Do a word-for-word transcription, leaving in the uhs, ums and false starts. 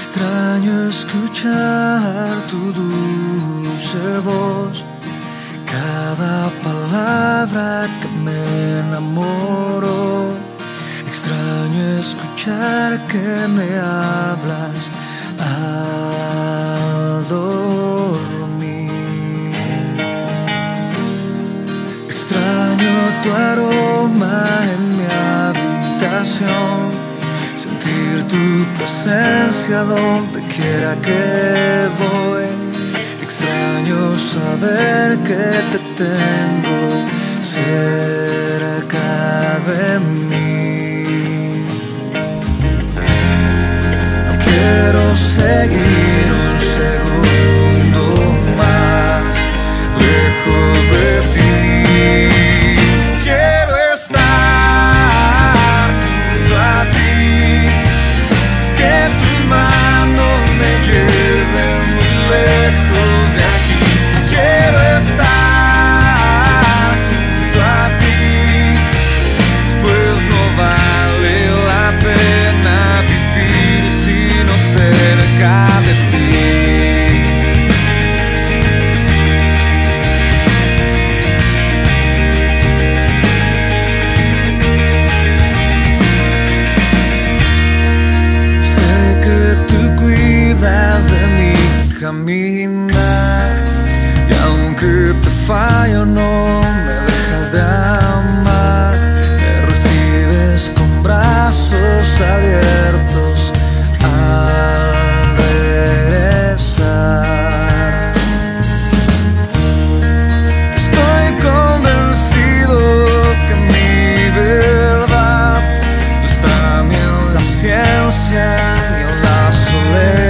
Extraño escuchar tu dulce voz, cada palabra que me enamoro. Extraño escuchar que me hablas al dormir. Extraño tu aroma en mi habitación, sentir tu presencia donde quiera que voy. Extraño saber que te tengo cerca de mí. No quiero seguir un segundo más lejos de ti. Quiero estar junto a ti, que tus manos me lleven muy lejos de aquí. Quiero estar junto a ti, pues no vale la pena vivir sino cerca de ti. De mi caminar, y aunque te fallo no me dejas de amar. Me recibes con brazos abiertos al regresar. Estoy convencido que mi verdad no está ni en la ciencia ni en la soledad.